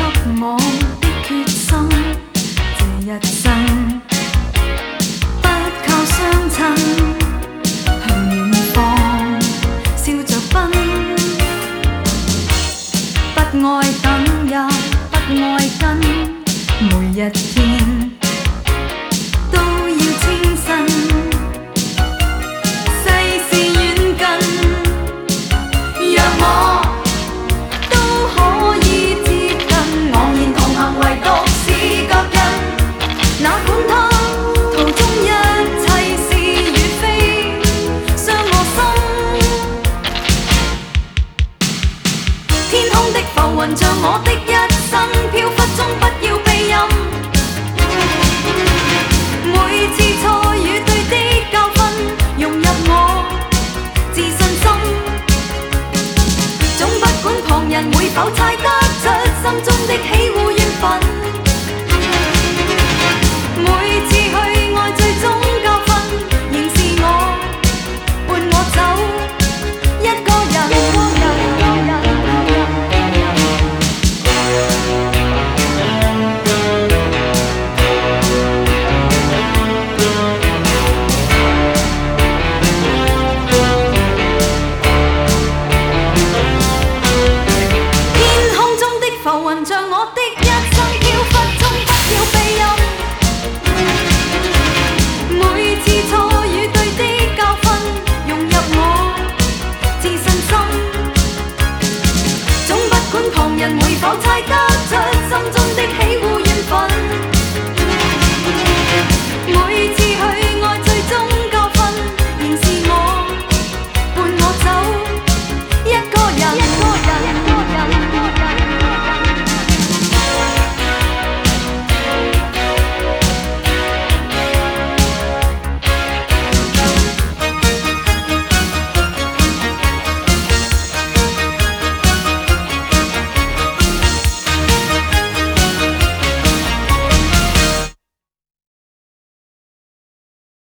我的決心，這一生不靠相襯，向遠方笑着奔，不愛等也不愛跟，每一天都要清新。浮雲像我的一生，飄忽中不要避任。每次錯與對的教訓，融入我自信心。總不管旁人會否猜得出心中的喜惡怨憤。每次去愛最終教訓，仍是我伴我走一個人。浮雲像我的一生，飄忽中不要避任。每次錯與對的教訓，融入我自信心。總不管旁人會否猜得出心中的喜惡。